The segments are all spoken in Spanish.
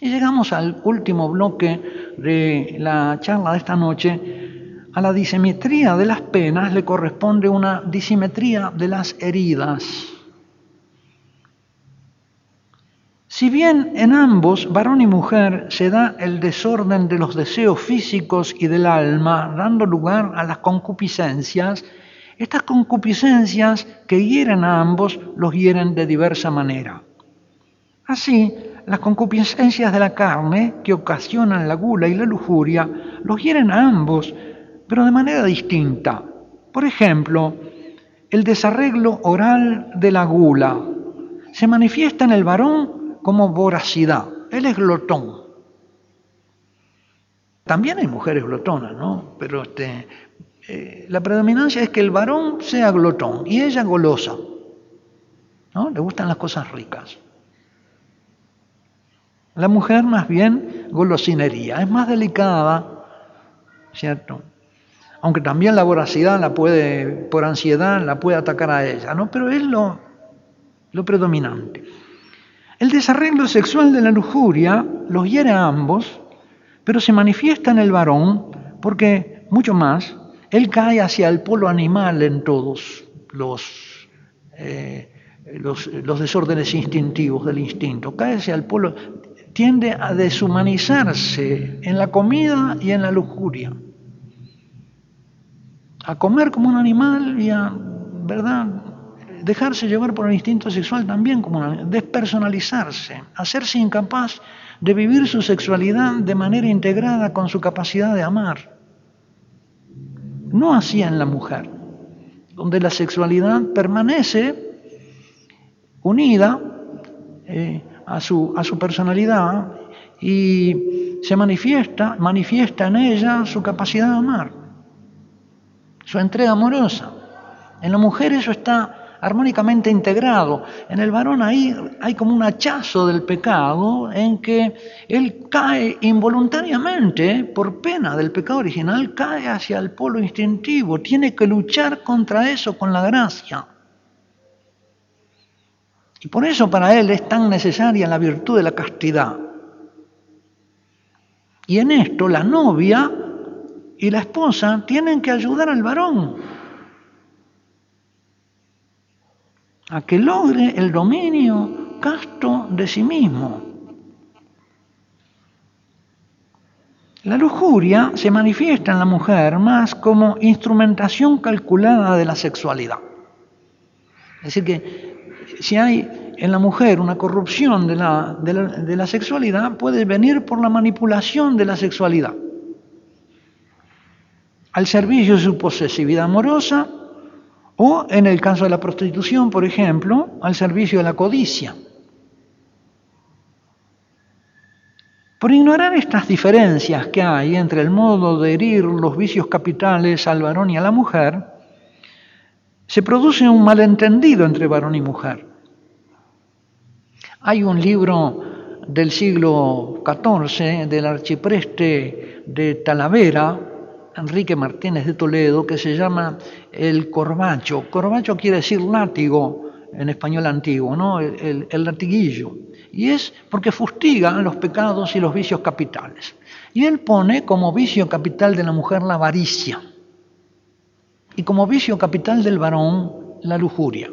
Y llegamos al último bloque de la charla de esta noche. A la disimetría de las penas le corresponde una disimetría de las heridas. Si bien en ambos, varón y mujer, se da el desorden de los deseos físicos y del alma, dando lugar a las concupiscencias, estas concupiscencias que hieren a ambos los hieren de diversa manera. Así, las concupiscencias de la carne, que ocasionan la gula y la lujuria, los hieren a ambos, pero de manera distinta. Por ejemplo, el desarreglo oral de la gula se manifiesta en el varón como voracidad. Él es glotón. También hay mujeres glotonas, ¿no? Pero la predominancia es que el varón sea glotón y ella golosa, ¿no? Le gustan las cosas ricas. La mujer más bien golosinería, es más delicada, ¿cierto? Aunque también la voracidad por ansiedad la puede atacar a ella, ¿no? Pero es lo predominante. El desarreglo sexual de la lujuria los hiere a ambos, pero se manifiesta en el varón porque, mucho más, él cae hacia el polo animal en todos los desórdenes instintivos del instinto, cae hacia el polo, tiende a deshumanizarse en la comida y en la lujuria, a comer como un animal y a, ¿verdad?, dejarse llevar por el instinto sexual también como despersonalizarse, hacerse incapaz de vivir su sexualidad de manera integrada con su capacidad de amar. No así en la mujer, donde la sexualidad permanece unida a su personalidad y se manifiesta en ella su capacidad de amar, su entrega amorosa. En la mujer eso está armónicamente integrado. En el varón ahí hay como un hachazo del pecado en que él cae involuntariamente, por pena del pecado original, cae hacia el polo instintivo, tiene que luchar contra eso con la gracia. Y por eso para él es tan necesaria la virtud de la castidad. Y en esto la novia y la esposa tienen que ayudar al varón a que logre el dominio casto de sí mismo. La lujuria se manifiesta en la mujer más como instrumentación calculada de la sexualidad. Es decir, que si hay en la mujer una corrupción de la sexualidad, puede venir por la manipulación de la sexualidad, al servicio de su posesividad amorosa, o, en el caso de la prostitución, por ejemplo, al servicio de la codicia. Por ignorar estas diferencias que hay entre el modo de herir los vicios capitales al varón y a la mujer, se produce un malentendido entre varón y mujer. Hay un libro del siglo XIV del arcipreste de Talavera, Enrique Martínez de Toledo, que se llama El Corbacho. Corbacho quiere decir látigo en español antiguo, ¿no? El latiguillo. Y es porque fustiga los pecados y los vicios capitales. Y él pone como vicio capital de la mujer la avaricia y como vicio capital del varón la lujuria.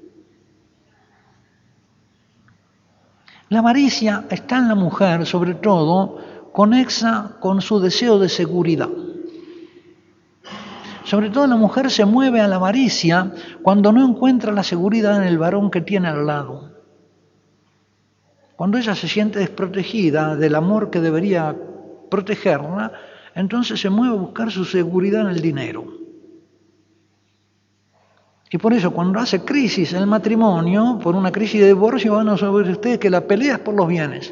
La avaricia está en la mujer, sobre todo, conexa con su deseo de seguridad. Sobre todo la mujer se mueve a la avaricia cuando no encuentra la seguridad en el varón que tiene al lado. Cuando ella se siente desprotegida del amor que debería protegerla, entonces se mueve a buscar su seguridad en el dinero. Y por eso cuando hace crisis en el matrimonio, por una crisis de divorcio, van a saber ustedes que la pelea es por los bienes.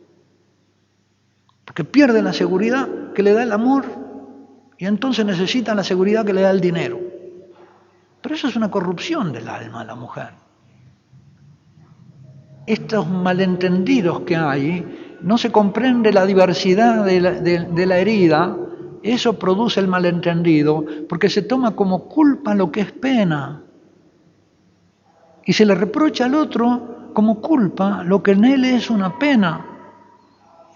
Porque pierde la seguridad que le da el amor y entonces necesita la seguridad que le da el dinero. Pero eso es una corrupción del alma a la mujer. Estos malentendidos que hay, no se comprende la diversidad de la herida, eso produce el malentendido, porque se toma como culpa lo que es pena. Y se le reprocha al otro como culpa lo que en él es una pena.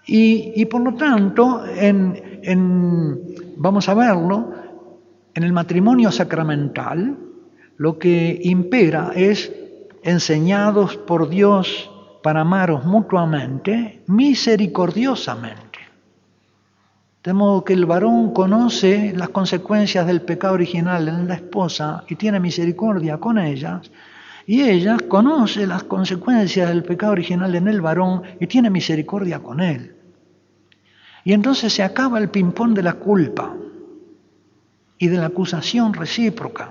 Y por lo tanto, vamos a verlo, en el matrimonio sacramental, lo que impera es enseñados por Dios para amaros mutuamente, misericordiosamente. De modo que el varón conoce las consecuencias del pecado original en la esposa y tiene misericordia con ellas, y ella conoce las consecuencias del pecado original en el varón y tiene misericordia con él. Y entonces se acaba el ping-pong de la culpa y de la acusación recíproca.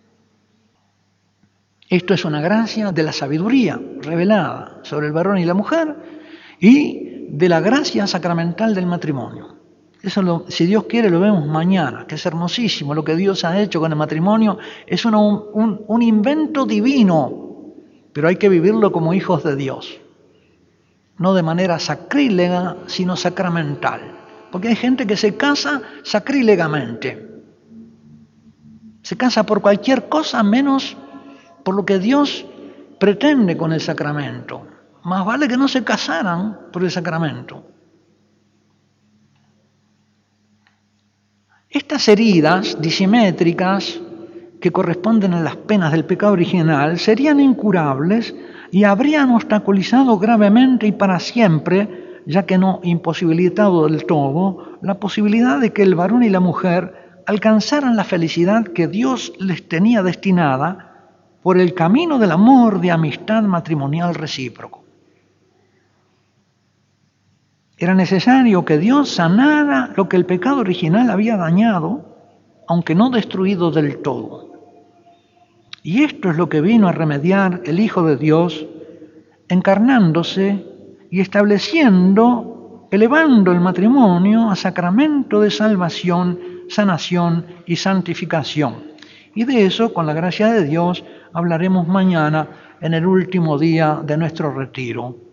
Esto es una gracia de la sabiduría revelada sobre el varón y la mujer y de la gracia sacramental del matrimonio. Eso, si Dios quiere, lo vemos mañana, que es hermosísimo lo que Dios ha hecho con el matrimonio. Es un invento divino, pero hay que vivirlo como hijos de Dios. No de manera sacrílega, sino sacramental. Porque hay gente que se casa sacrílegamente. Se casa por cualquier cosa menos por lo que Dios pretende con el sacramento. Más vale que no se casaran por el sacramento. Estas heridas disimétricas que corresponden a las penas del pecado original serían incurables y habrían obstaculizado gravemente y para siempre, ya que no imposibilitado del todo, la posibilidad de que el varón y la mujer alcanzaran la felicidad que Dios les tenía destinada por el camino del amor de amistad matrimonial recíproco. Era necesario que Dios sanara lo que el pecado original había dañado, aunque no destruido del todo. Y esto es lo que vino a remediar el Hijo de Dios, encarnándose y estableciendo, elevando el matrimonio a sacramento de salvación, sanación y santificación. Y de eso, con la gracia de Dios, hablaremos mañana en el último día de nuestro retiro.